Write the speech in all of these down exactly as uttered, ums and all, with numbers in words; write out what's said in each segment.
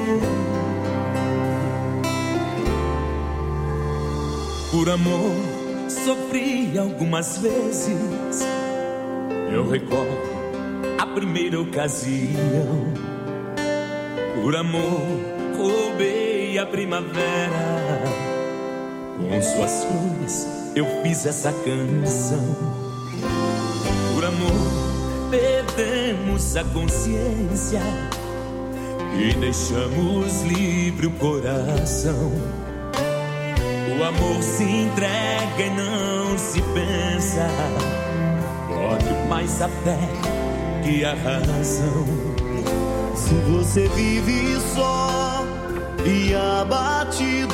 Por amor sofri algumas vezes. Eu recordo a primeira ocasião. Por amor roubei a primavera. Com suas flores eu fiz essa canção. Por amor perdemos a consciência e deixamos livre o coração. O amor se entrega e não se pensa. Pode mais a fé que a razão. Se você vive só e abatido,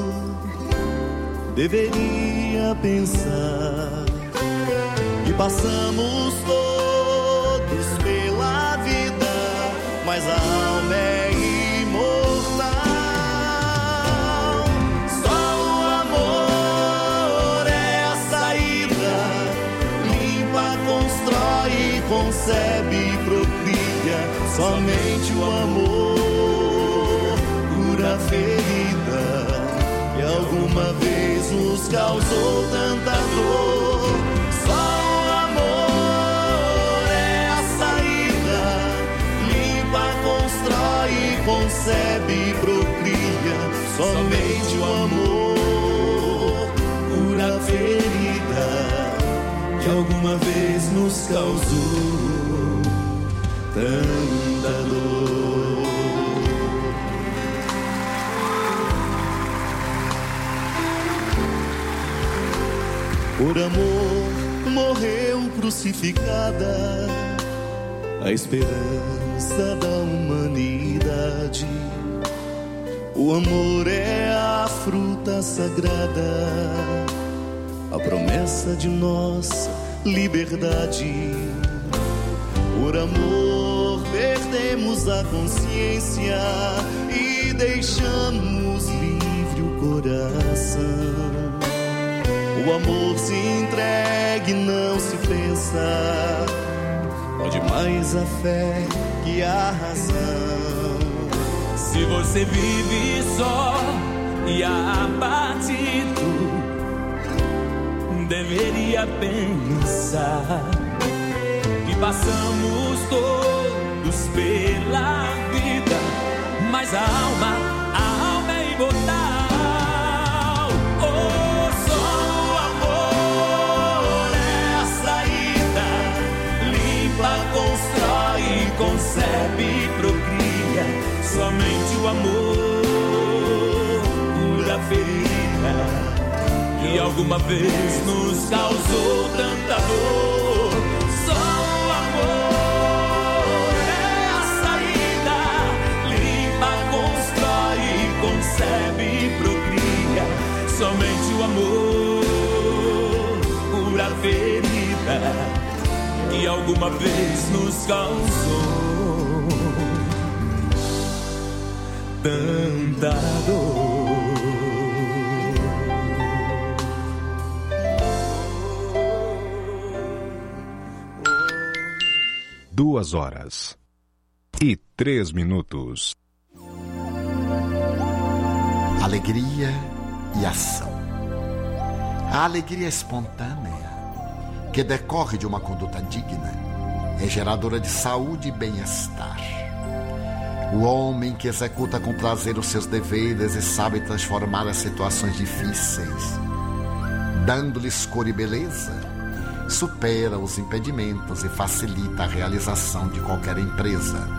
deveria pensar que passamos todos pela vida, mas a alma é imortal. Só o amor é a saída, limpa, constrói, concebe, procria. Somente o amor cura a ferida que alguma vez nos causou tanta dor. Só o amor é a saída, limpa, constrói, concebe, procria. Somente o amor cura a ferida que alguma vez nos causou tanta dor. Por amor morreu crucificada a esperança da humanidade. O amor é a fruta sagrada, a promessa de nossa liberdade. Por amor perdemos a consciência e deixamos livre o coração. O amor se entrega e não se pensa, pode mais a fé que a razão. Se você vive só e abatido, deveria pensar que passamos todos pela vida, mas a alma, a alma é imortal. Constrói, concebe, procria. Somente o amor cura a ferida que alguma vez nos causou tanta dor. Só o amor é a saída, limpa, constrói, concebe, procria. Somente o amor cura a ferida que alguma vez nos causou tanta dor. Duas horas e três minutos. Alegria e ação. A alegria espontânea, que decorre de uma conduta digna, é geradora de saúde e bem-estar. O homem que executa com prazer os seus deveres e sabe transformar as situações difíceis, dando-lhes cor e beleza, supera os impedimentos e facilita a realização de qualquer empresa.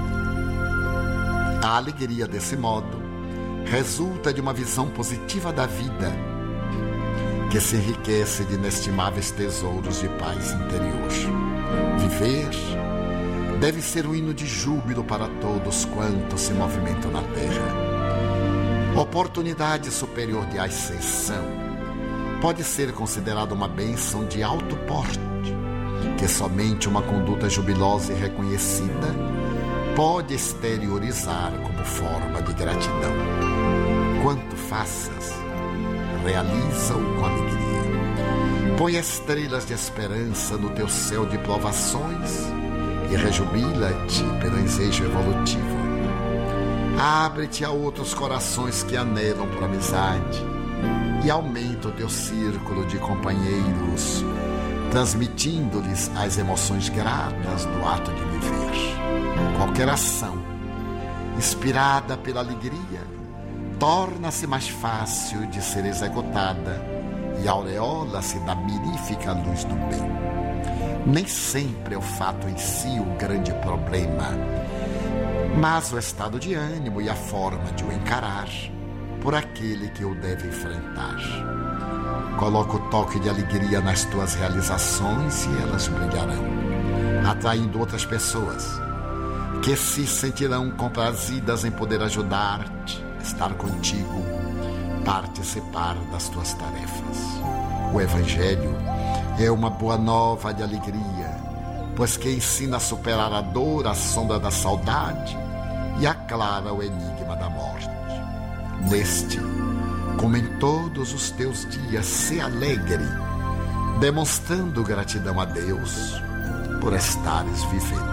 A alegria, desse modo, resulta de uma visão positiva da vida, que se enriquece de inestimáveis tesouros de paz interior. Viver deve ser um hino de júbilo para todos quantos se movimentam na terra. Oportunidade superior de ascensão pode ser considerada uma bênção de alto porte, que somente uma conduta jubilosa e reconhecida pode exteriorizar como forma de gratidão. Quanto faças, realiza-o com alegria. Põe estrelas de esperança no teu céu de provações e rejubila-te pelo ensejo evolutivo. Abre-te a outros corações que anelam por amizade e aumenta o teu círculo de companheiros, transmitindo-lhes as emoções gratas do ato de viver. Qualquer ação inspirada pela alegria torna-se mais fácil de ser executada e aureola-se da mirífica luz do bem. Nem sempre é o fato em si o grande problema, mas o estado de ânimo e a forma de o encarar por aquele que o deve enfrentar. Coloca o toque de alegria nas tuas realizações e elas brilharão, atraindo outras pessoas que se sentirão comprazidas em poder ajudar-te, estar contigo, participar das tuas tarefas. O Evangelho é uma boa nova de alegria, pois que ensina a superar a dor, a sombra da saudade e aclara o enigma da morte. Neste, como em todos os teus dias, se alegre, demonstrando gratidão a Deus por estares vivendo.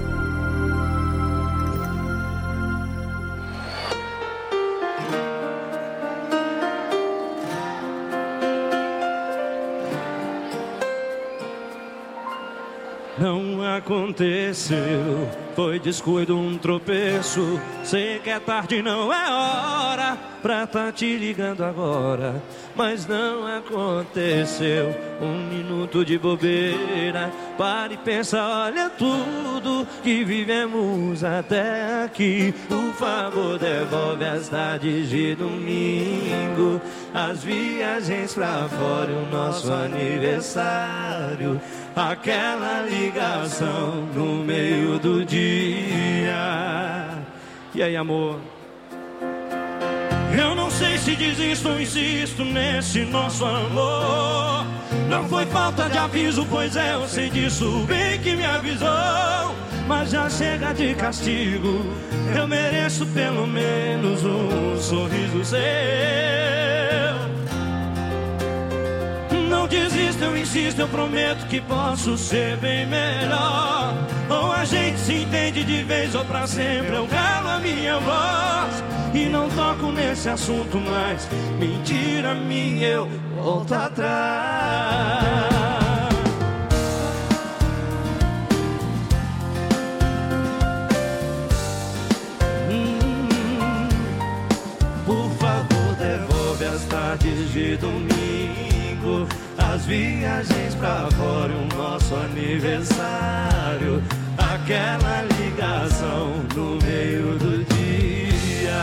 Não aconteceu, foi descuido, um tropeço. Sei que é tarde, não é hora pra tá te ligando agora, mas não aconteceu. Um minuto de bobeira, para e pensa, olha tudo que vivemos até aqui. Por favor, devolve as tardes de domingo, as viagens pra fora e o nosso aniversário. Aquela ligação no meio do dia. E aí, amor? Eu não sei se desisto ou insisto nesse nosso amor. Não foi falta de aviso, pois é, eu sei disso, bem que me avisou. Mas já chega de castigo, eu mereço pelo menos um sorriso seu. Não desisto, eu insisto, eu prometo que posso ser bem melhor. Ou a gente se entende de vez ou pra sempre, eu calo a minha voz e não toco nesse assunto mais. Mentira minha, eu volto atrás. hum, Por favor, devolve as tardes de domingo, as viagens pra fora e o nosso aniversário. Aquela ligação no meio do dia.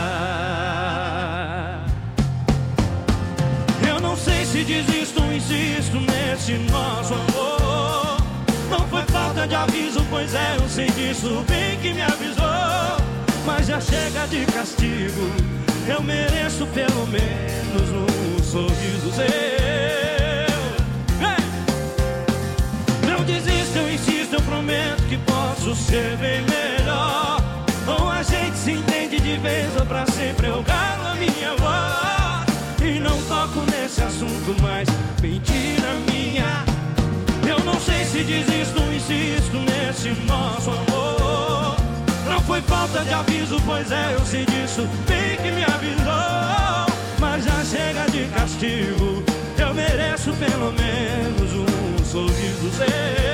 Eu não sei se desisto ou insisto nesse nosso amor. Não foi falta de aviso, pois é, eu sei disso, bem que me avisou. Mas já chega de castigo, eu mereço pelo menos um sorriso seu. Não desisto, eu insisto, eu prometo que posso ser bem melhor. Ou a gente se entende de vez ou pra sempre, eu calo a minha voz e não toco nesse assunto mais. Mentira minha, eu não sei se desisto ou insisto nesse nosso amor. Não foi falta de aviso, pois é, eu sei disso, bem que me avisou. Mas já chega de castigo, eu mereço pelo menos um sorriso seu.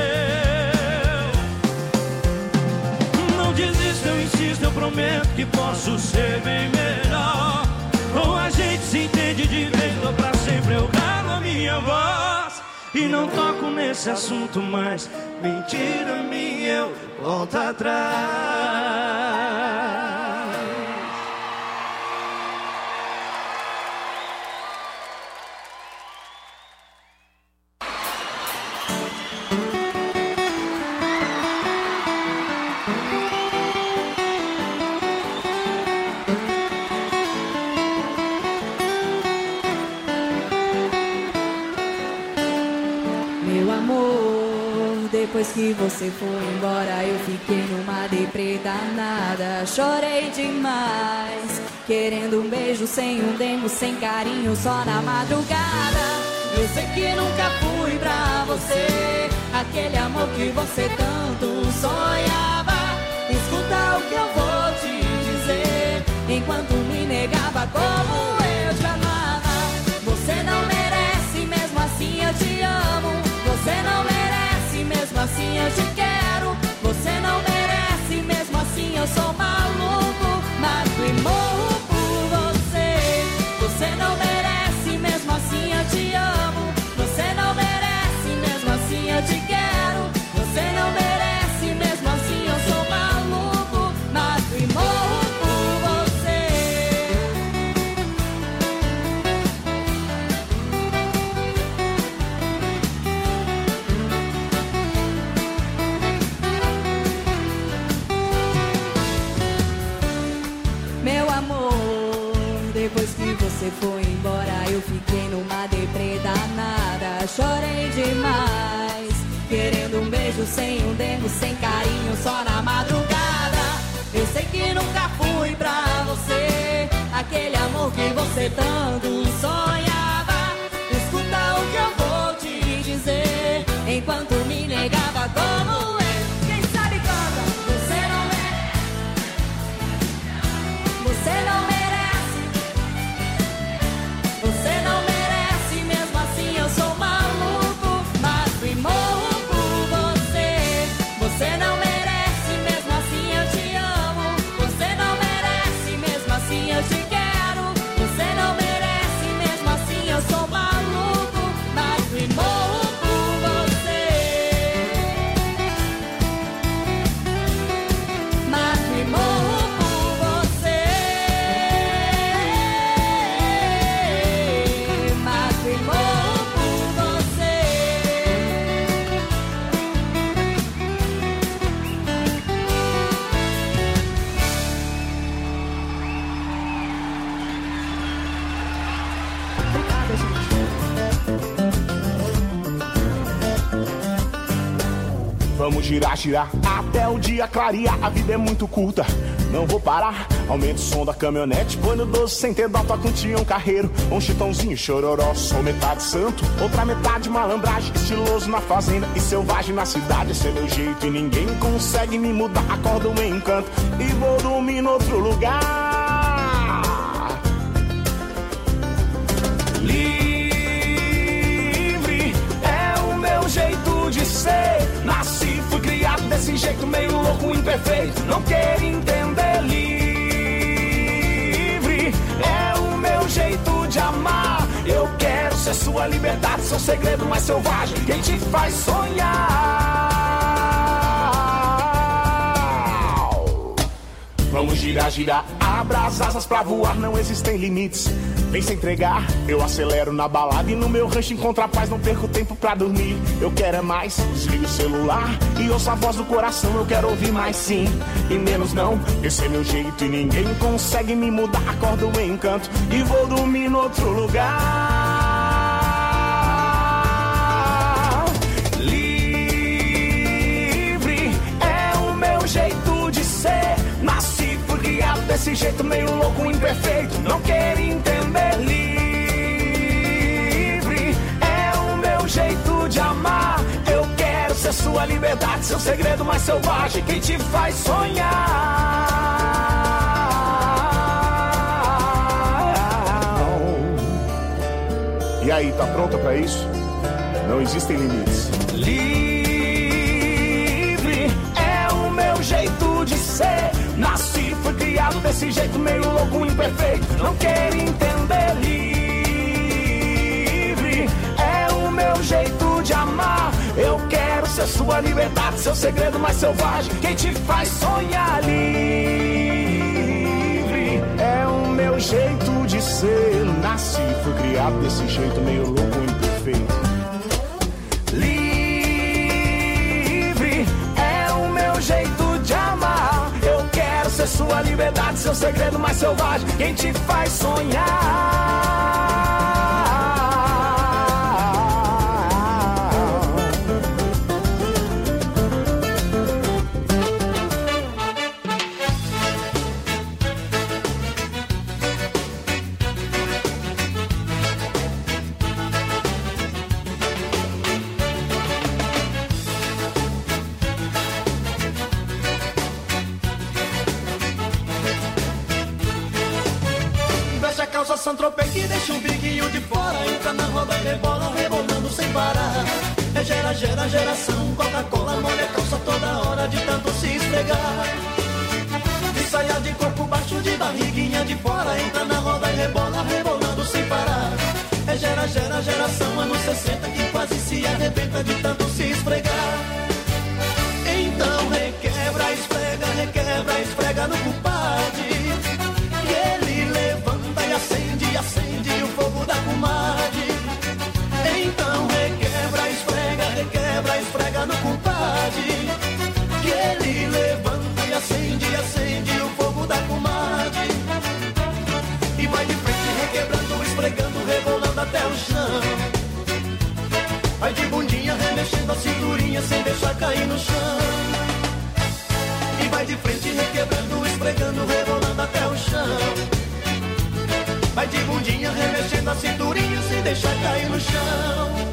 Não desisto, eu insisto, eu prometo que posso ser bem melhor. Ou a gente se entende de vez ou pra sempre, eu calo a minha voz e não toco nesse assunto mais. Mentira minha, eu volto atrás. Depois que você foi embora, eu fiquei numa deprê danada. Chorei demais, querendo um beijo sem um demo, sem carinho, só na madrugada. Eu sei que nunca fui pra você aquele amor que você tanto sonhava. Escuta o que eu vou te dizer, enquanto me negava como eu te amava. Você não merece, mesmo assim eu te amo. Você não merece, mesmo assim eu te quero. Você não merece, mesmo assim eu sou maluco. Mato e morro por você. Você não merece, mesmo assim eu te amo. Você não merece, mesmo assim eu te quero. Você não merece, mesmo assim eu sou maluco. Mato e morro por você. Meu amor, depois que você foi embora, eu fiquei numa deprê danada. Chorei demais, querendo um beijo sem um dengo, sem carinho, só na madrugada. Eu sei que nunca fui pra você aquele amor que você tanto sonhava. Escuta o que eu vou te dizer, enquanto me negava como eu. Quem sabe canta. Você não merece. Você não merece. Você não merece, mesmo assim eu sou maluco. Mato e morro por você. Você não merece, mesmo assim eu te amo. Você não merece, mesmo assim eu te quero. Você não merece, mesmo assim eu sou maluco. Mato e morro por você. Mato e morro por você. Mato e morro por você. Obrigada, gente. Vamos girar, girar até o dia clarear. A vida é muito curta, não vou parar. Aumenta o som da caminhonete, põe no doce sem ter dó, toca um Tião Carreiro, um Chitãozinho, Chororó. Sou metade santo, outra metade malandragem, estiloso na fazenda e selvagem na cidade. Esse é meu jeito e ninguém consegue me mudar. Acordo em encanto e vou dormir em outro lugar. Livre é o meu jeito de ser. Nasci, fui criado desse jeito meio louco, imperfeito. Não quero entender. Livre é o meu jeito de amar. Eu quero ser sua liberdade, seu segredo mais selvagem, quem te faz sonhar. Vamos girar, girar, abra as asas pra voar, não existem limites. Vem se entregar, eu acelero na balada e no meu rancho encontro a paz, não perco tempo pra dormir. Eu quero é mais, desligo o celular e ouço a voz do coração. Eu quero ouvir mais sim e menos não. Esse é meu jeito e ninguém consegue me mudar. Acordo em encanto e vou dormir em outro lugar. Livre é o meu jeito de ser. Nasci, fui criado desse jeito meio louco, imperfeito. Não quero entender. Livre é o meu jeito de amar. Eu quero ser sua liberdade, seu segredo mais selvagem, quem te faz sonhar. E aí, tá pronta pra isso? Não existem limites. Livre é o meu jeito de ser. Nasci, fui criado desse jeito meio louco, imperfeito. Não quero entender. Livre é o meu jeito de amar. Eu quero ser sua liberdade, seu segredo mais selvagem, quem te faz sonhar. Livre é o meu jeito de ser. Nasci, fui criado desse jeito meio louco, imperfeito. Livre é o meu jeito de amar. Eu quero ser sua liberdade, seu segredo mais selvagem, quem te faz sonhar. calça Saint-Tropez que deixa um biquinho de fora. Entra na roda e rebola, rebolando sem parar. É gera, gera, geração Coca-Cola, molha a calça toda hora de tanto se esfregar. De saia de corpo baixo, de barriguinha de fora. Entra na roda e rebola, rebolando sem parar. É gera, gera, geração anos sessenta que quase se arrebenta de tanto se esfregar. Então requebra, esfrega, requebra, esfrega no compadre. E ele levanta e acende, acende o fogo da comadre. Então requebra, esfrega, requebra, esfrega no compadre. Que ele levanta e acende, acende o fogo da comadre. E vai de frente requebrando, esfregando, rebolando até o chão. Vai de bundinha remexendo a cinturinha sem deixar cair no chão. E vai de frente requebrando, esfregando, rebolando até o chão. Vai de bundinha remexendo a cinturinha sem deixar cair no chão.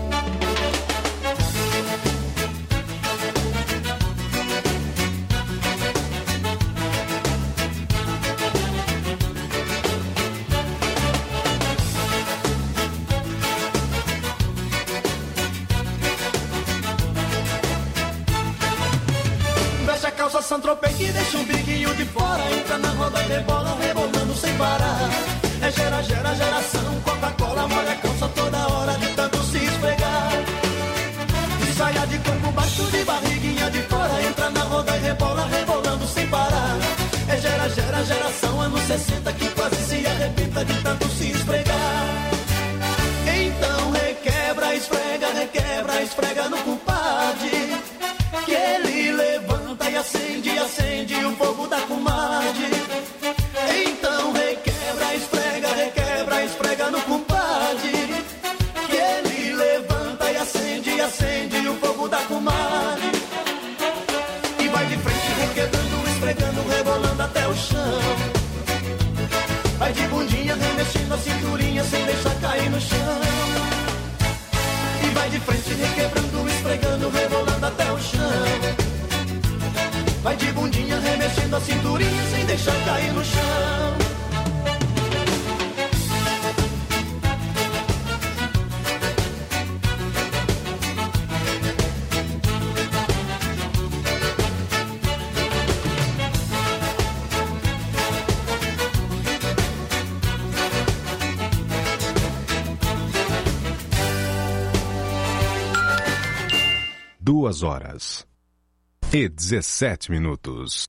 Saint-Tropez que deixa um biquinho de fora. Entra na roda e rebola, rebolando sem parar. É gera, gera, geração Coca-Cola, molha a calça toda hora de tanto se esfregar. De saia de corpo baixo, de barriguinha de fora. Entra na roda e rebola, rebolando sem parar. É gera, gera, geração anos sessenta que quase se arrebenta de tanto se esfregar. Então requebra, esfrega, requebra, esfrega no compadre. Que ele levanta e acende, acende o fogo da comadre. Então requebra, esfrega, requebra, esfrega no compadre. Que ele levanta e acende, acende o fogo da comadre. E vai de frente requebrando, esfregando, rebolando até o chão. Vai de bundinha remexendo a cinturinha sem deixar cair no chão. E vai de frente requebrando, esfregando, rebolando até o chão. Vai de bundinha remexendo a cinturinha sem deixar cair no chão. Duas horas e dezessete minutos.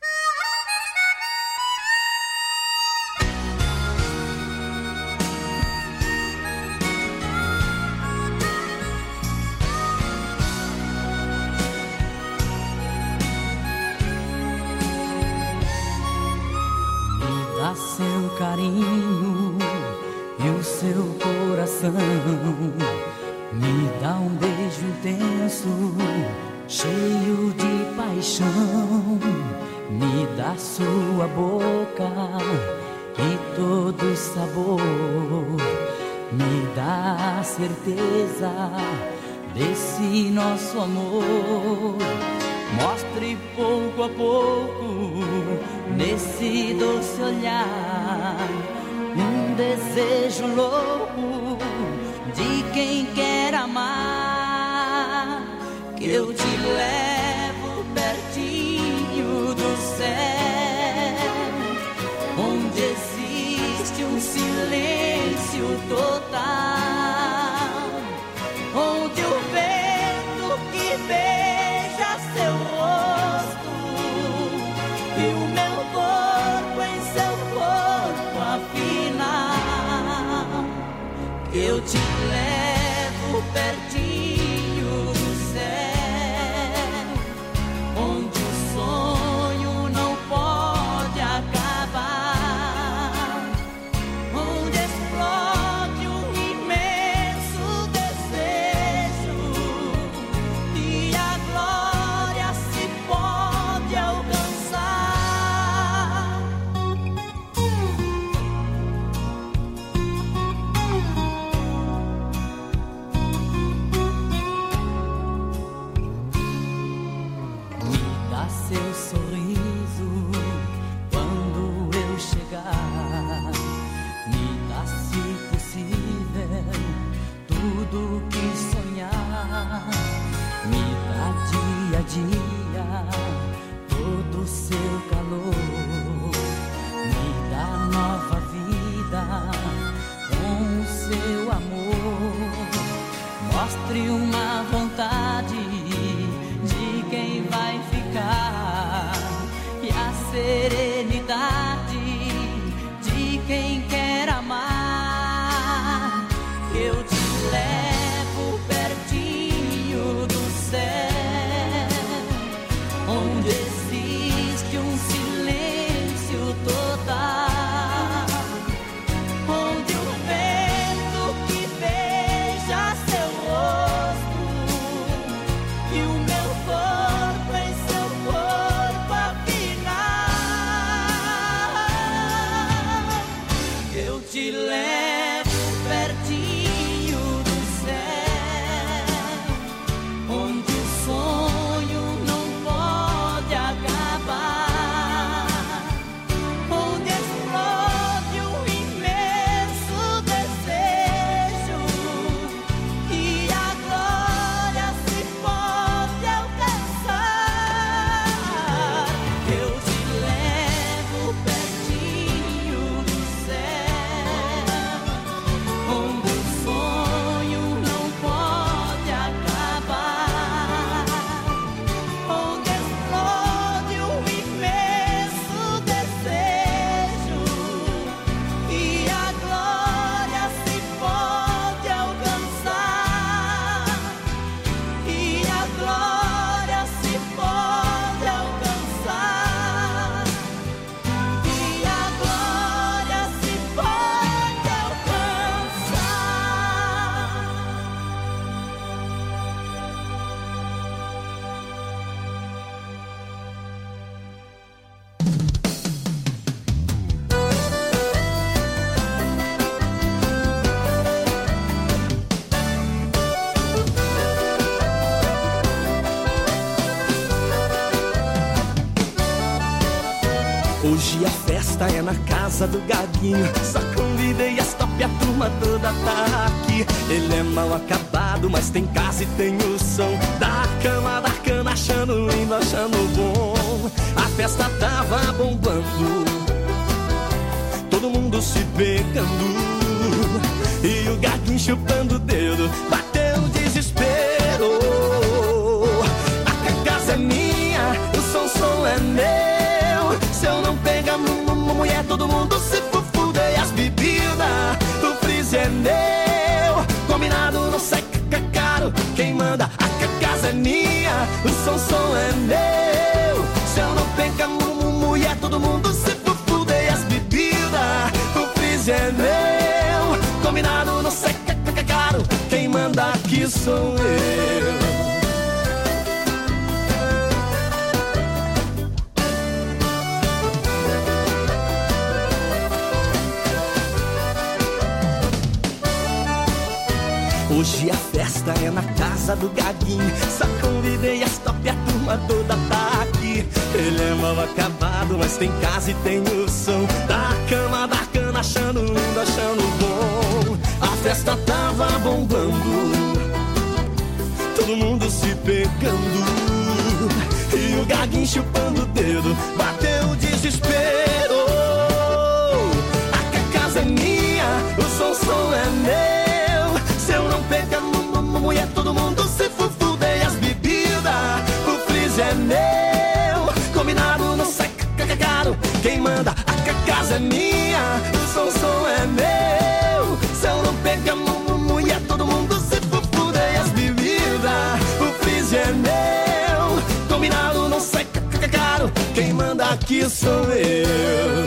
Me dá seu carinho e o seu coração. Me dá um beijo intenso, cheio de paixão. Me dá sua boca e todo sabor. Me dá a certeza desse nosso amor. Mostre pouco a pouco nesse doce olhar um desejo louco de quem quer amar, que eu te levo pertinho do céu, onde existe um silêncio total, onde o vento que beija seu rosto e o meu corpo em seu corpo afinal, que eu te levo pertinho do céu, onde o sonho não pode acabar, onde explode um imenso desejo e a glória se pode alcançar. festa é na casa do Gaguinho. Só convidei as top e a turma toda tá aqui. Ele é mal acabado, mas tem casa e tem o som da cama, da cana, achando lindo, achando bom. A festa tava bombando, todo mundo se pegando, e o Gaguinho chupando o dedo, bateu o desespero. A casa é minha, o som, som é meu. Se eu não pegar mulher, todo mundo se fufuda. E as bebidas, o freezer é meu. Combinado, não sai caro. Quem manda, a casa é minha, o som, som é meu. Se eu não pegar mulher, todo mundo se fufuda. E as bebidas, o freezer é meu. Combinado, não sai caro. Quem manda aqui sou eu. Hoje a festa é na casa do Gaguinho. Só convidei as top e a turma toda tá aqui. Ele é mal acabado, mas tem casa e tem o som da cama, da cana, achando lindo, achando bom. A festa tava bombando, todo mundo se pegando, e o Gaguinho chupando o dedo, bateu o desespero. A casa é minha, o som, som é meu. Se eu não pegar mulher, todo mundo se fufuda. E as bebidas, o freezer é meu. Combinado, não sai caro. Quem manda, a casa é minha, o som, som é meu. Se eu não pegar mulher, todo mundo se fufuda. E as bebidas, o freezer é meu. Combinado, não sai caro. Quem manda aqui sou eu.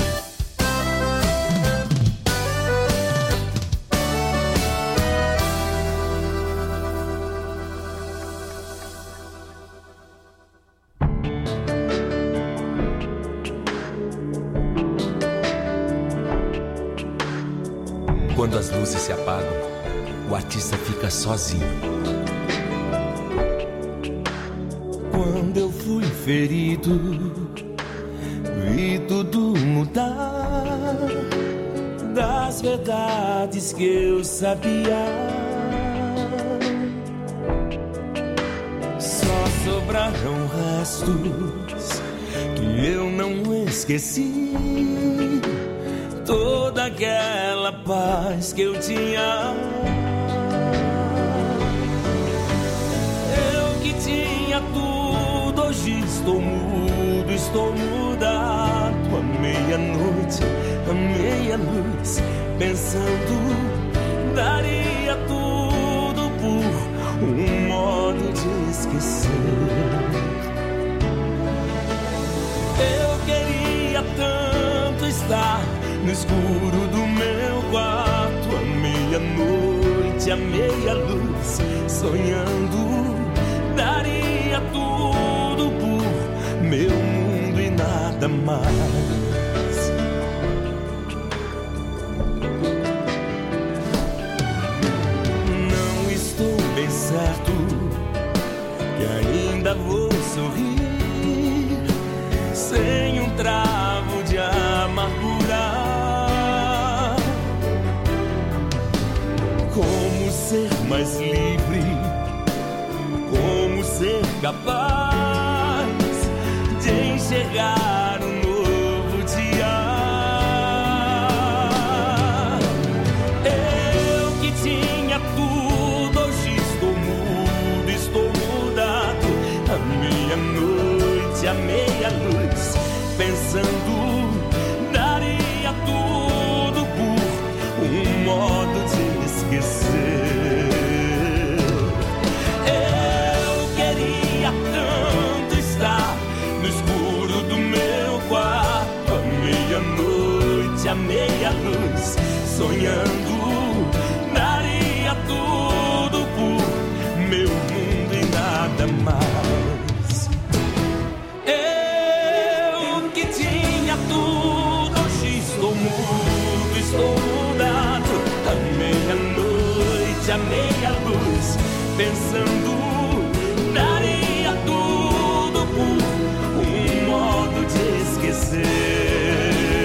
Quando as luzes se apagam, o artista fica sozinho. Quando eu fui ferido, vi tudo mudar. Das verdades que eu sabia, só sobraram restos que eu não esqueci. Toda aquela paz que eu tinha, eu que tinha tudo, hoje estou mudo, estou mudado. A meia-noite, a meia-luz, pensando, daria tudo por um modo de esquecer. Eu queria tanto estar no escuro do meu quarto, à meia-noite, à meia-luz, sonhando, daria tudo por meu mundo e nada mais. Não estou bem certo que ainda vou sorrir sem um travo de amargura. Como ser mais livre, como ser capaz de enxergar um novo dia. Eu que tinha tudo, hoje estou mudo, estou mudado. A meia-noite, a meia-luz, pensando, daria tudo por um modo de esquecer. Eu queria tanto estar no escuro do meu quarto, à meia-noite, à meia-luz, sonhando, daria tudo por meu mundo e nada mais. Eu que tinha tudo, hoje estou mudo, estou mudado. À meia-noite, à meia-luz, pensando, daria tudo por um modo de esquecer.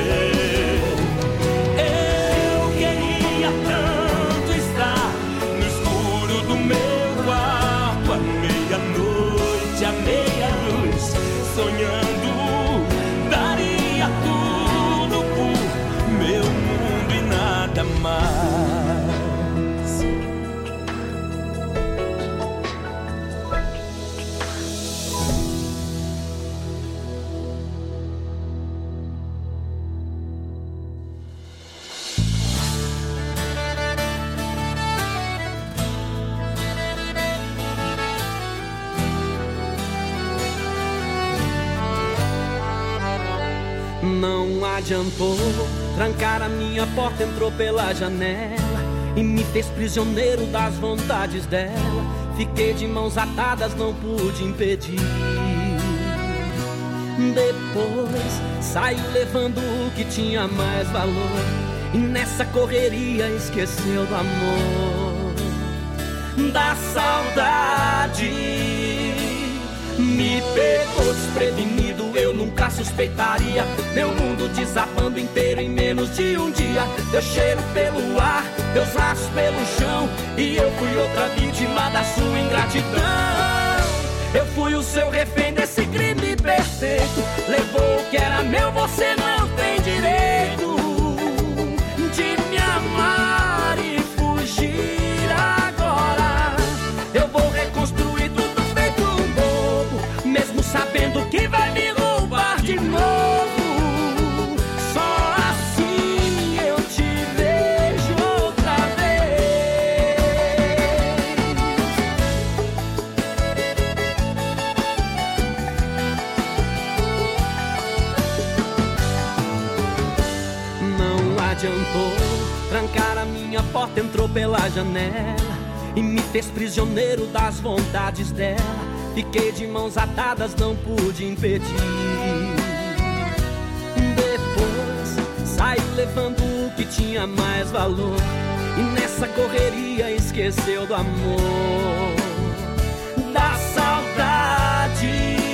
adiantou, trancar a minha porta, entrou pela janela e me fez prisioneiro das vontades dela. Fiquei de mãos atadas, não pude impedir. Depois saiu levando o que tinha mais valor, e nessa correria esqueceu do amor, da saudade. Me pegou desprevenido, eu nunca suspeitaria. Meu mundo desabando inteiro em menos de um dia. Teu cheiro pelo ar, teus laços pelo chão, e eu fui outra vítima da sua ingratidão. Eu fui o seu refém desse crime perfeito. Levou o que era meu, você não tem direito de me amar e fugir agora. Eu vou reconstruir tudo feito um bobo, mesmo sabendo que vai me roubar de novo. Só assim eu te vejo outra vez. Não adiantou, trancar a minha porta, entrou pela janela e me fez prisioneiro das vontades dela. Fiquei de mãos atadas, não pude impedir. Depois saiu levando o que tinha mais valor, e nessa correria esqueceu do amor, da saudade.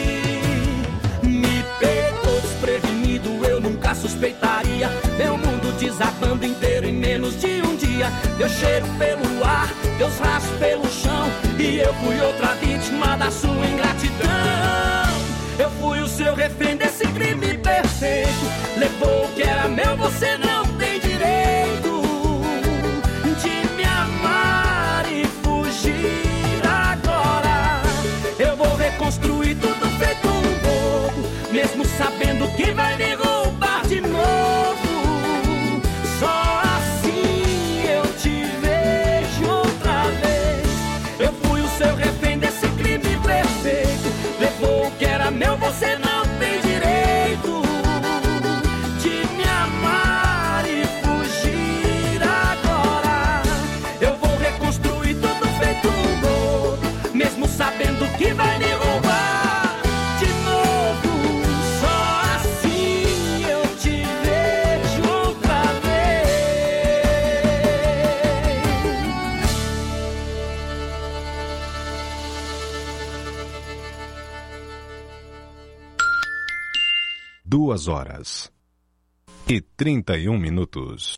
Me pegou desprevenido, eu nunca suspeitaria. Meu mundo desabando inteiro em menos de um dia. Teu cheiro pelo ar, teus rastros pelo chão, e eu fui outra vítima da sua ingratidão. Eu fui o seu refém desse crime perfeito. Levou o que era meu, você não tem direito de me amar e fugir agora. Eu vou reconstruir tudo feito um bobo, mesmo sabendo que vai me roubar de novo. Só assim eu te vejo outra vez. Eu fui o seu refém desse crime perfeito. Levou o que era meu, você não tem direito de me amar e fugir agora. Eu vou reconstruir tudo feito um bobo, mesmo sabendo que vai me roubar de novo. Só assim eu te vejo outra vez. Duas horas e trinta e um minutos.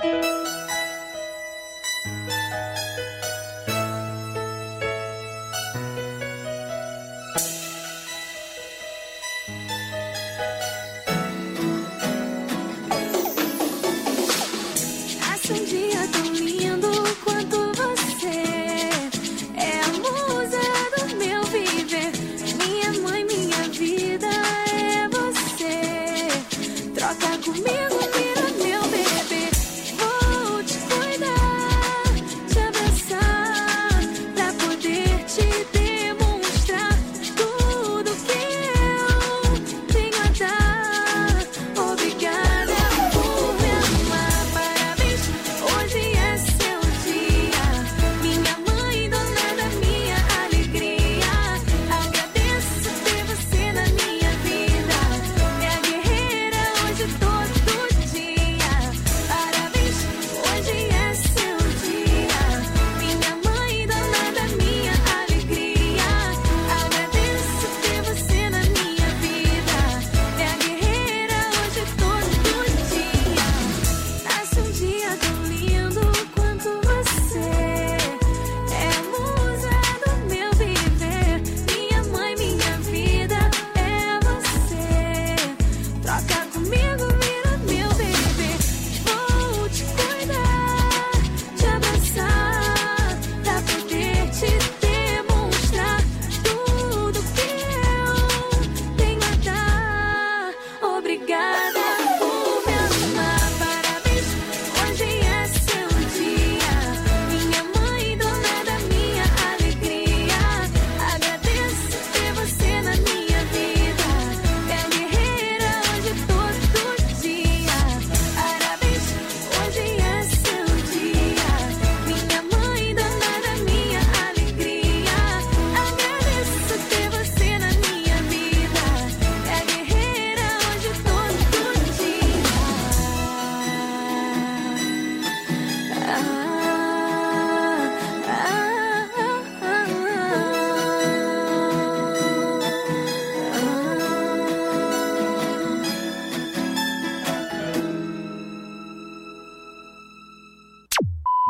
Nasce um dia tão lindo quanto você. É a musa do meu viver. Minha mãe, minha vida é você. Troca comigo, vira meu bebê. Vou te cuidar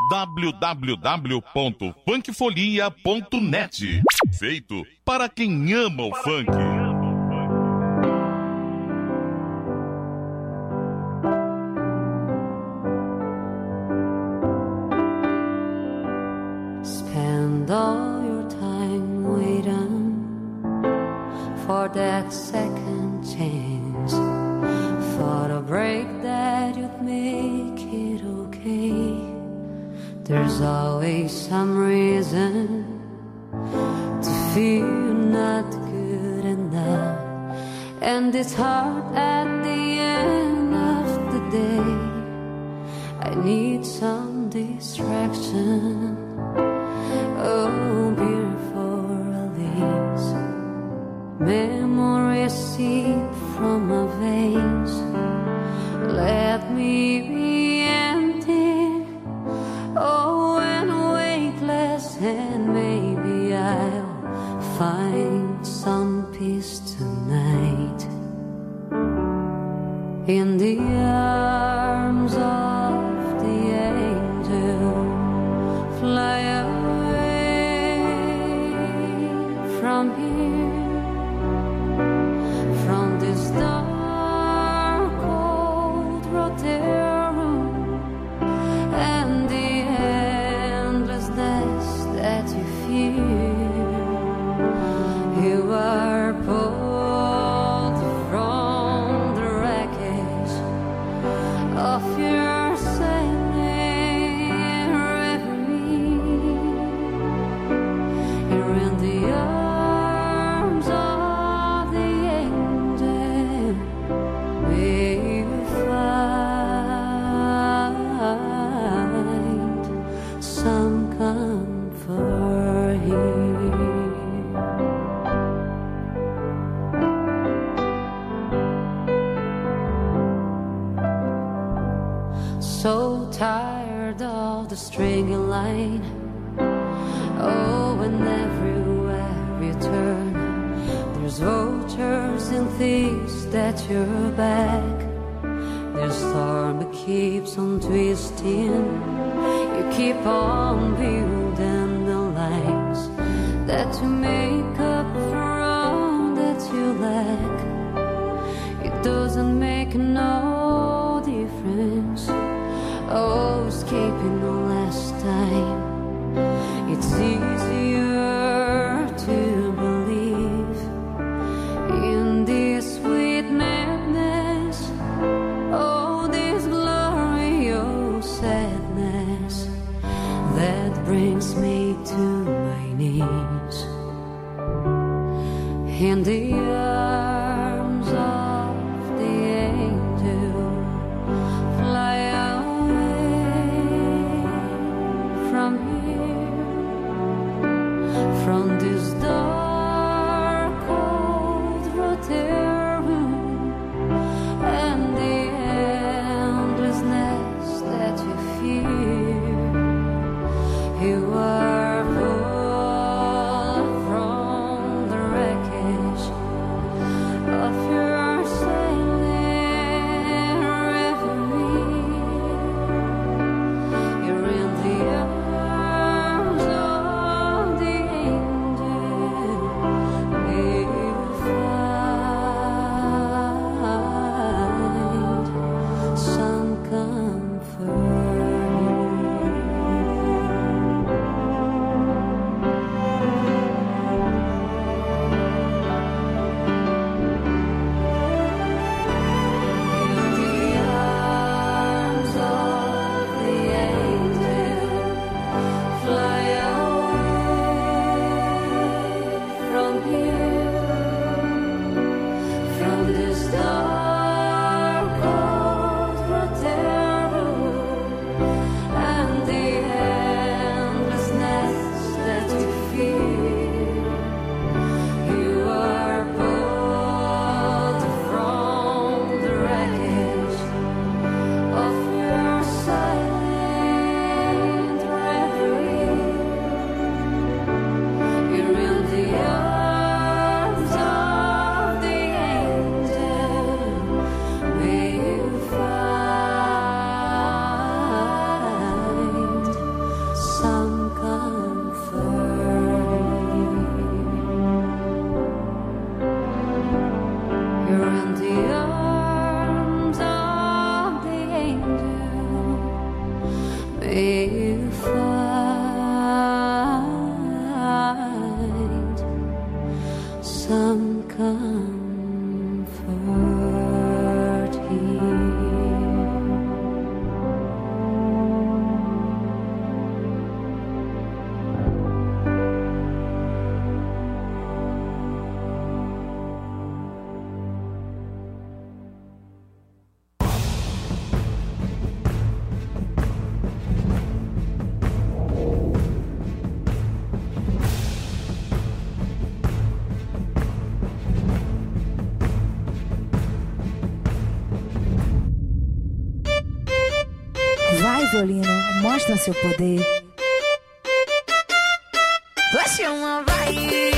w w w ponto funkfolia ponto net. Feito para quem ama o funk. Spend all your time waiting for that second chance, for the break that you'd make it okay. There's always some reason to feel not good enough, and it's hard at the end of the day. I need some distraction. Oh, beautiful release, memories seep from my veins. Let me be empty, oh, and weightless, and maybe I'll find some peace tonight in the arms of the angel. Fly away from here, from this dark cold room, and the endlessness that you feel. You are pulled from the wreckage of your sailing reverie. You're in the arms of the angel, where you find some comfort here. So tired of the stringy line. Oh, and everywhere you turn, there's vultures and thieves at your back. There's storm that keeps on twisting. You keep on building the lines that you make up for all that you lack. It doesn't make no difference. Oh, escaping the last time. It's easier to believe in this sweet madness. Oh, this glorious sadness that brings me to my knees in the arms of the angel. Fly away may find some comfort here. Vai, violino, mostra seu poder. Oxe, uma vai,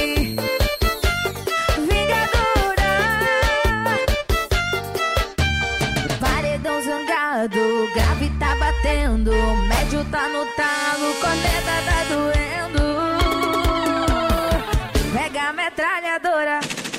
vingadora. Paredão zangado, grave tá batendo, médio tá no talo, corneta tá doendo. Pega a metralhadora.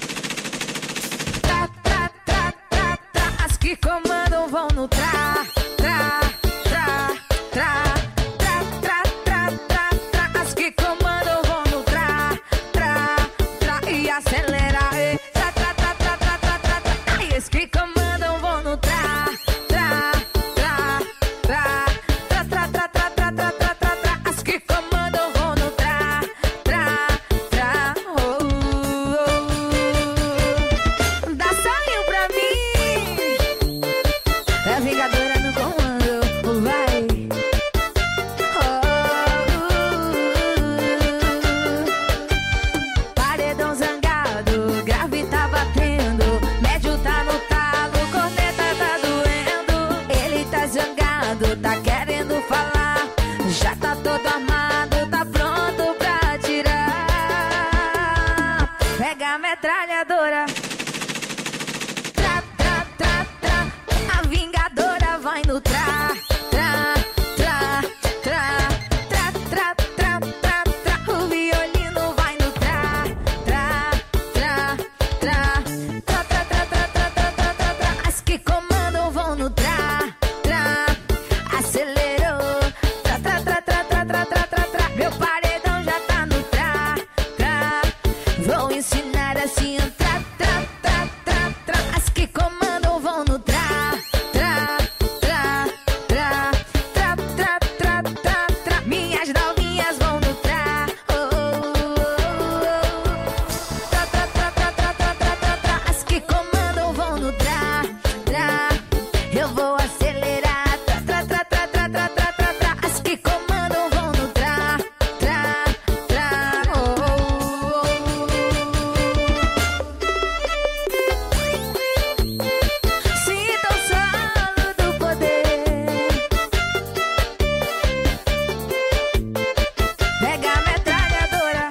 Tra, tra, tra, tra, tra. As que comandam vão no tra, tra. Tra, tra, tra, tra, tra, tra. As que comandam vão no tra, tra, tra. E acelera, e tra, tra, tra, tra, tra, tra, tra, tra. E as que comandam vão no tra, tra, tra, tra, tra, tra, tra, tra, tra, tra, tra, tra, tra. As que comandam vão no tra, tra, tra. Oh, oh, oh. Dá salinho pra mim. É vingadora no comando, vai. Tá querendo falar, já tá todo armado, tá pronto pra atirar. Pega a metralhadora. Tra, tra, tra, tra. A vingadora vai no tra, tra, tra, tra, tra, tra, tra, tra, tra. O violino vai no tra, tra, tra, tra, tra, tra, tra, tra, tra, tra, tra, tra. As que comandam vão no tra, tra. Acelerou, tra, tra, tra, tra, tra, tra, tra, tra, tra. Meu paredão já tá no tra, tra. Vou ensinar assim, tra, tra, tra, tra, tra. As que comandam vão no tra, tra, tra, tra, tra, tra, tra, tra, tra. Minhas novinhas vão no tra, oh, oh, oh, oh. Tra, tra, tra, tra, tra, tra, tra, tra, tra. As que comandam vão no tra, tra. Eu vou acelerar. As que comandam vão no tra, tra, tra, oh, oh, oh. Sinta o solo do poder. Pega a metralhadora.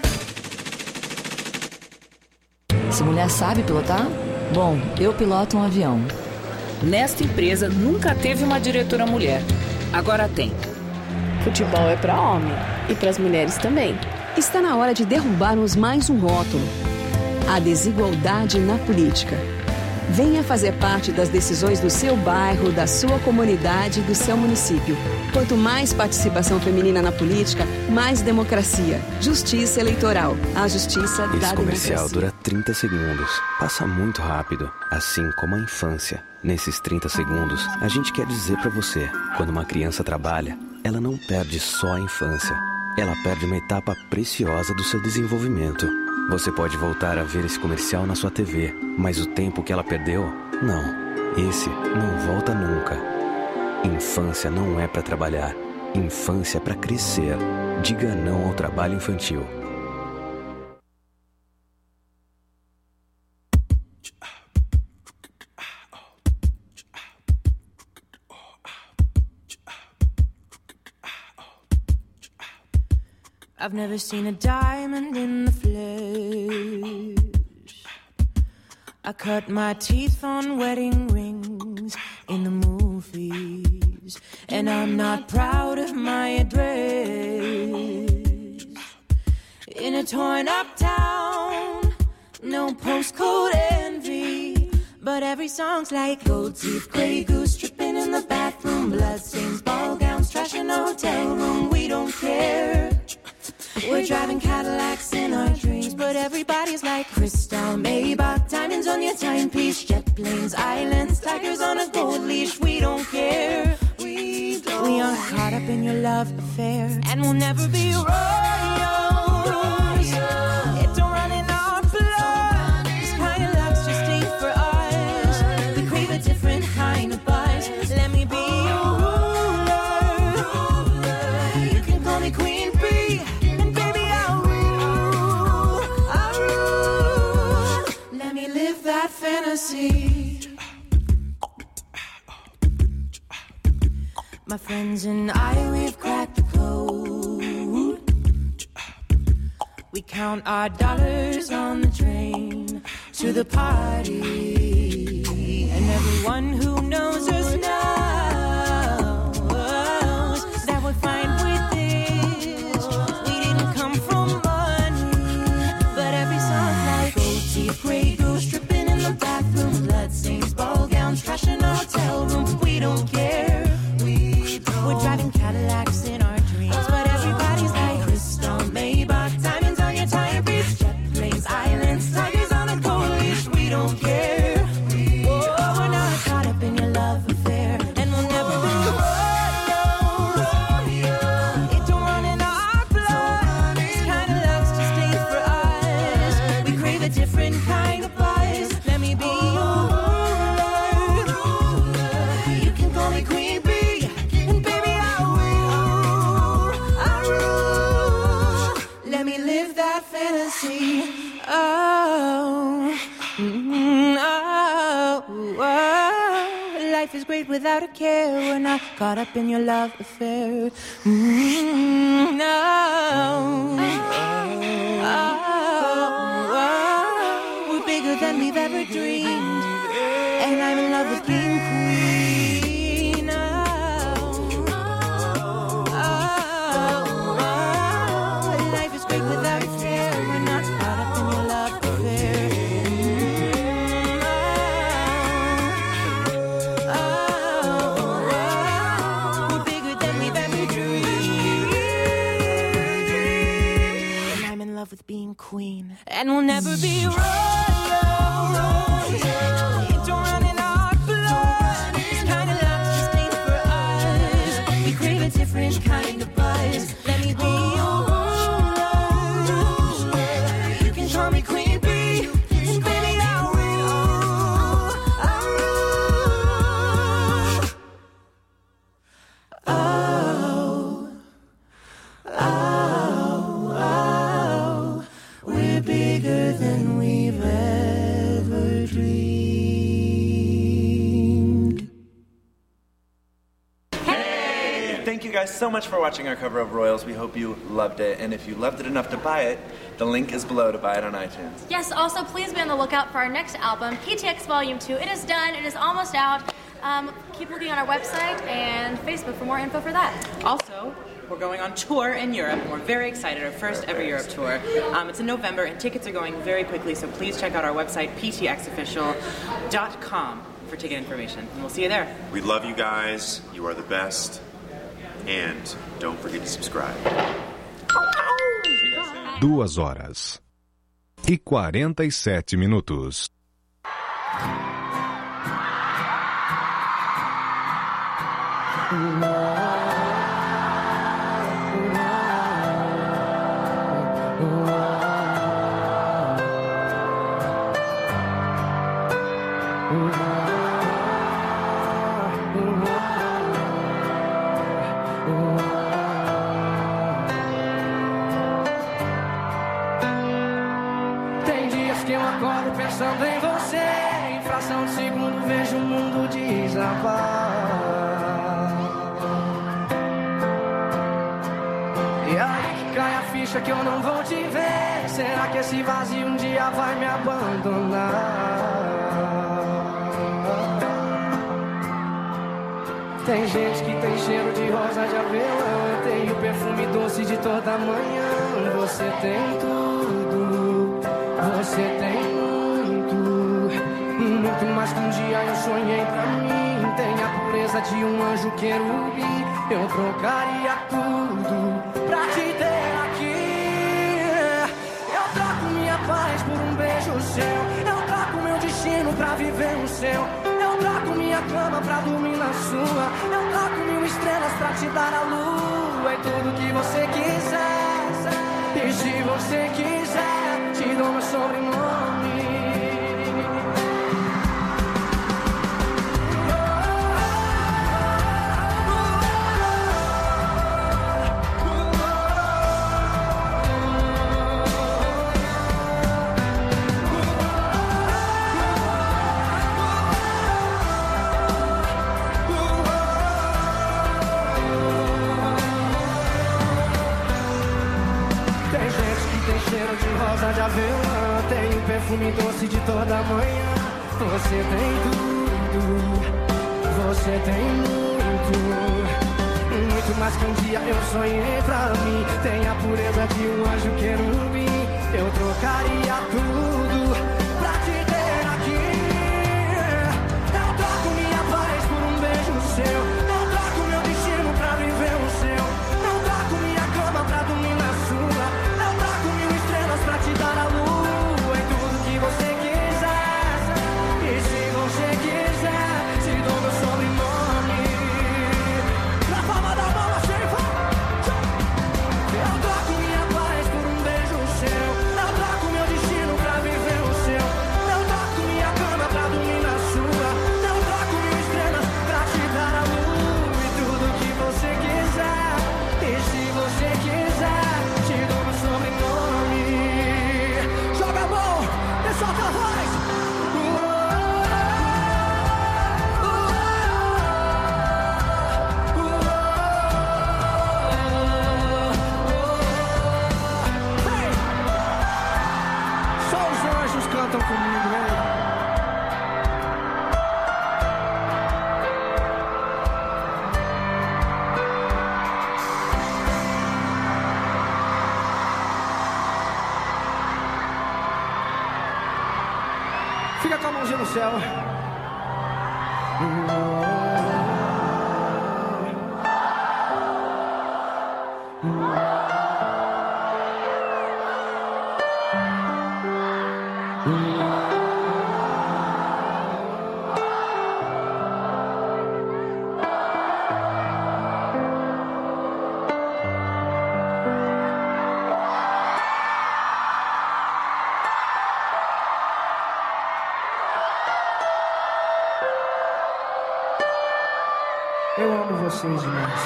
Essa mulher sabe pilotar? Bom, eu piloto um avião. Nesta empresa nunca teve uma diretora mulher. Agora tem. Futebol é para homem e para as mulheres também. Está na hora de derrubarmos mais um rótulo: a desigualdade na política. Venha fazer parte das decisões do seu bairro, da sua comunidade e do seu município. Quanto mais participação feminina na política, mais democracia. Justiça eleitoral. A justiça da democracia. Esse comercial dura trinta segundos. Passa muito rápido, assim como a infância. Nesses trinta segundos, a gente quer dizer pra você: quando uma criança trabalha, ela não perde só a infância. Ela perde uma etapa preciosa do seu desenvolvimento. Você pode voltar a ver esse comercial na sua T V, mas o tempo que ela perdeu, não. Esse não volta nunca. Infância não é pra trabalhar. Infância é pra crescer. Diga não ao trabalho infantil. I've never seen a diamond in the flesh. I cut my teeth on wedding rings in the movies, and I'm not proud of my address. In a torn up town, no postcode envy, but every song's like gold teeth, gray goose, tripping in the bathroom, bloodstains, ball gowns, trash in a hotel. driving Cadillacs in our dreams, but everybody's like crystal, Maybach, diamonds on your timepiece, jet planes, islands, tigers on a gold leash. We don't care. We don't. We are caught up in your love affair, and we'll never be royals. It don't run in our blood. This kind of luck's just ain't for us. We crave a different kind of buzz. Let me be your ruler. You can call me Queen Bee, and baby I'll rule. I'll rule. Let me live that fantasy. My friends and I, we've cracked the code. We count our dollars on the train to the party, and everyone who knows us knows that we're fine with this. We didn't come from money, but every song's like gold teeth, gray goose dripping in the bathroom, bloodstains, ball gowns, trash in our hotel room. We don't care. We're driving Cadillacs in our dreams, but everybody's like crystal, Maybach, diamonds on your timepiece, jet planes, islands, tigers on a gold leash. We don't care. Oh, we're not caught up in your love affair, and we'll never be royals. It don't run in our blood. This kind of luck's just ain't for us. We crave a different kind of buzz. Let me be your ruler. You can call me Queen Bee. Fantasy. Oh, mm, oh, oh, life is great without a care. We're not caught up in your love affair. Mm, no, oh, oh, we're bigger than we've ever dreamed, and I'm in love with being queen. Oh, oh, oh, life is great without a care. With being queen, and we'll never be royals. It don't run in our blood. This kind of luck just ain't for us. We crave a different kind of buzz. Let me be your ruler. You can call me Queen Bee, and baby I'll rule. I'll rule. Oh, oh, we're bigger than we've ever dreamed. Hey! Thank you guys so much for watching our cover of Royals. We hope you loved it. And if you loved it enough to buy it, the link is below to buy it on iTunes. Yes, also please be on the lookout for our next album, P T X Volume two. It is done. It is almost out. Um, keep looking on our website and Facebook for more info for that. Also, we're going on tour in Europe, and we're very excited. Our first ever Europe tour. Um, it's in November, and tickets are going very quickly, so please check out our website, p t x official dot com, for ticket information, and we'll see you there. We love you guys. You are the best. And don't forget to subscribe. Duas horas e quarenta e sete minutos. Tem dias que eu acordo pensando em você, em fração de segundo vejo o mundo desabar. E aí que cai a ficha que eu não vou te ver. Será que esse vazio um dia vai me abandonar? Tem gente que tem cheiro de rosa de avelã, eu tenho perfume doce de toda manhã. Você tem tudo, você tem muito, muito mais que um dia eu sonhei pra mim. Tem a pureza de um anjo querubim, eu trocaria tudo pra te ter aqui. cama pra dormir na sua. Eu troco mil estrelas pra te dar a lua. E tudo que você quiser. E se você quiser, te dou meu sobrenome. Cheiro de rosa de avelã, tem o perfume doce de toda manhã. Você tem tudo, você tem muito, muito mais que um dia eu sonhei pra mim. Tem a pureza de um anjo querubim. Eu trocaria tudo pra te ter aqui. Eu troco minha paz por um beijo seu. Eu troco meu destino pra viver o seu. Eu troco minha cama pra dormir na sua. Pra te dar a lua em tudo que você quiser. E se você quiser, te dou meu sobrenome. Na palma da mão, achei. Eu troco minha paz por um beijo seu. Eu troco meu destino pra viver o seu. Eu troco minha cama pra dormir na sua. Eu troco mil estrelas pra te dar a lua e tudo que você quiser. E se você quiser, te dou meu sobrenome. Joga a mão e solta a voz. Hey! Só os anjos cantam comigo, hein? Fica com a mãozinha no céu. Eu amo vocês demais.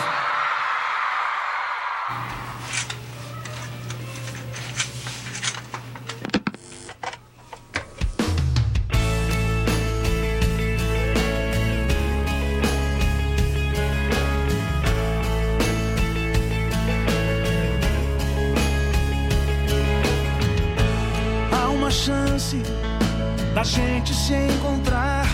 Há uma chance da gente se encontrar.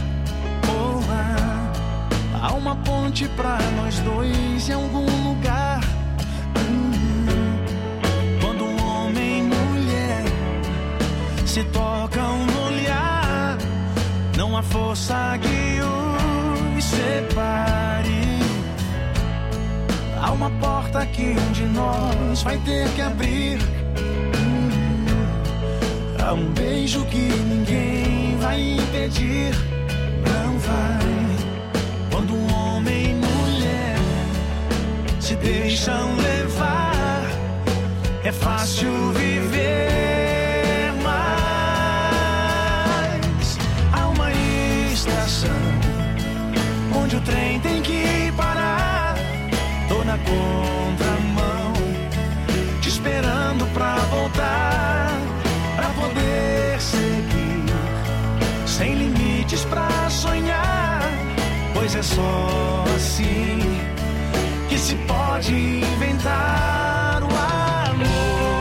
Há uma ponte pra nós dois em algum lugar. Hum, quando um homem e mulher se tocam no olhar, não há força que os separe. Há uma porta que um de nós vai ter que abrir. Hum, há um beijo que ninguém vai impedir. Não vai. Quando um homem e mulher se deixam levar, é fácil viver, mas há uma estação onde o trem tem que parar. Tô na contramão, te esperando pra voltar, pra poder seguir, sem limites pra sonhar. Pois é só assim que se pode inventar o amor.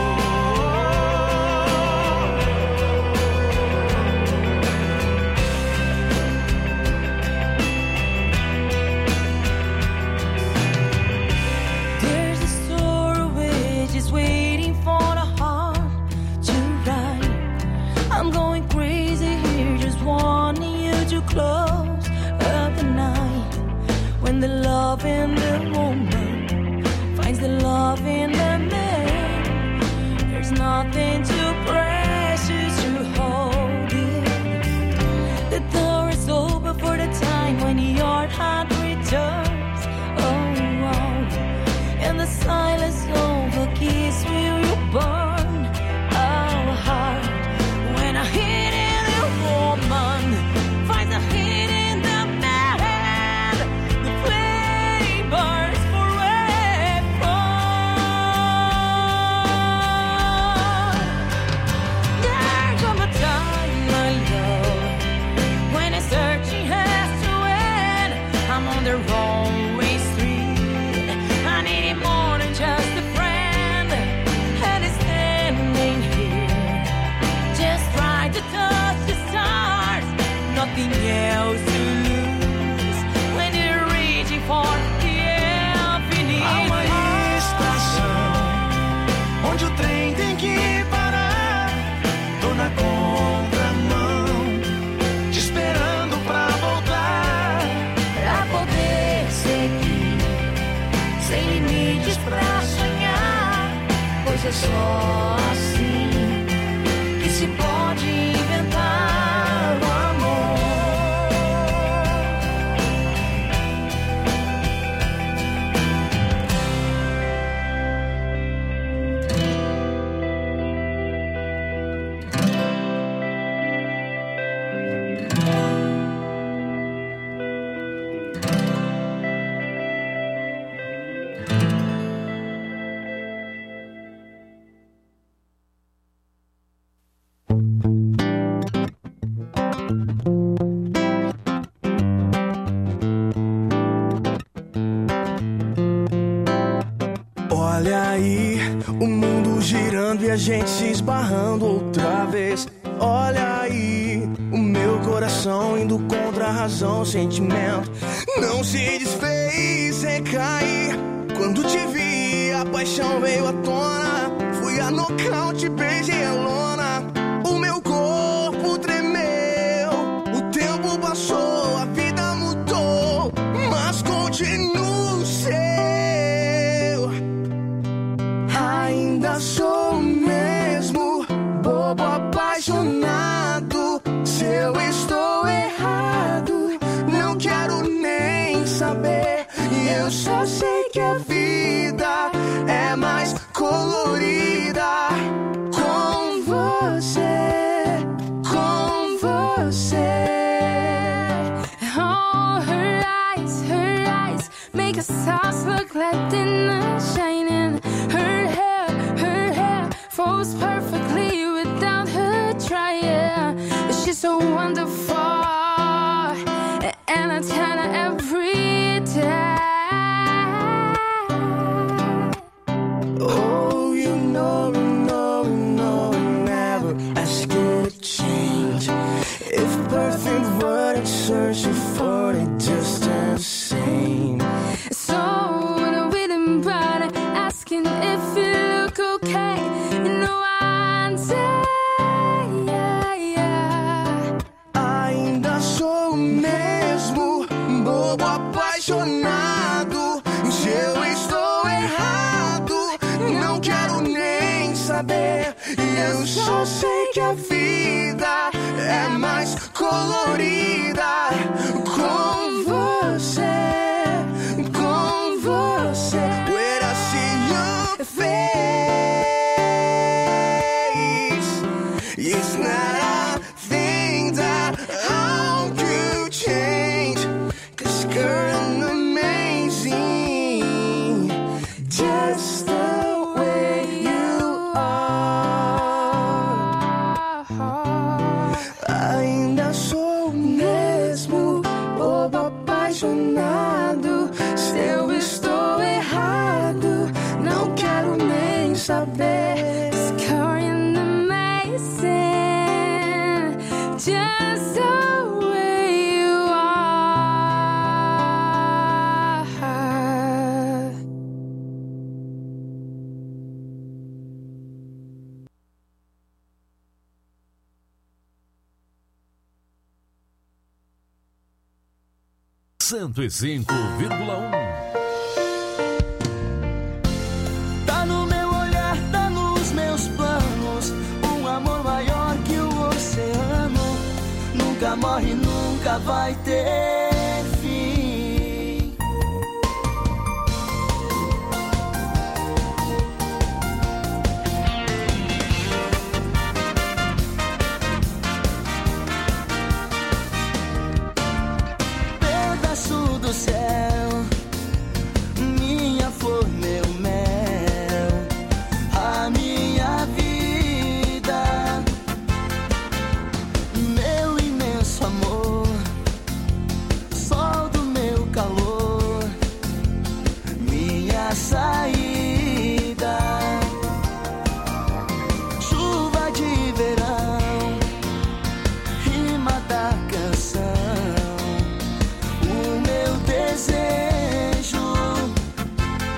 There's a story which is waiting for the heart to write. I'm going crazy here, just wanting you to close the night, when the love in the woman finds the love in the man. There's nothing too precious to hold it. The door is open for the time when you're place will you burn? Oh, heart, when I hit in a woman, find the hit in the man, the flame burns forever. There come a time, my love, when a searching has to end. I'm on the wrong way street. I need it more than just a friend, and it's standing here, just right to touch the stars. Nothing else to lose when you're reaching for the infinite. Há uma estação onde o trem tem que parar. Tô na contramão, te esperando pra voltar. Pra poder seguir, sem limites pra sonhar. Pois é só assim que se pode inventar o amor. Olha aí, o mundo girando e a gente se esbarrando outra vez. Olha aí, o meu coração indo contra a razão, o sentimento não se desfez, recair. Quando te vi, a paixão veio à tona. Fui a nocaute, beijei a lona. O meu corpo tremeu, o tempo passou, a vida mudou, mas continuo seu. Ainda sou o mesmo bobo apaixonado. Se eu estou errado, não quero nem saber. E eu só sei que a vida é mais colorida com você, com você. Oh, her eyes, her eyes make us stars look like dinner shining. Her hair, her hair falls perfectly without her trying. She's so wonderful, and I tell her every day. Oh, you know, you know, you know, never ask you to change. If perfect wouldn't search for it, just the same. So when I'm with him, but asking if you look okay, you know I say, yeah, yeah. Ainda sou o mesmo bobo apaixonado. Se eu estou errado, não quero nem saber. E eu só sei que a vida é mais colorida com você, com você. When I see your face, it's not a thing that I could change. 'Cause girl, I'm amazing, just the way you are. Ainda sou o mesmo bobo apaixonado. Se eu estou errado, não quero nem saber. It's Korean amazing, just the way you are. cento e cinco vírgula um. Tá no meu olhar, tá nos meus planos. Um amor maior que o oceano. Nunca morre, nunca vai ter fim. sair.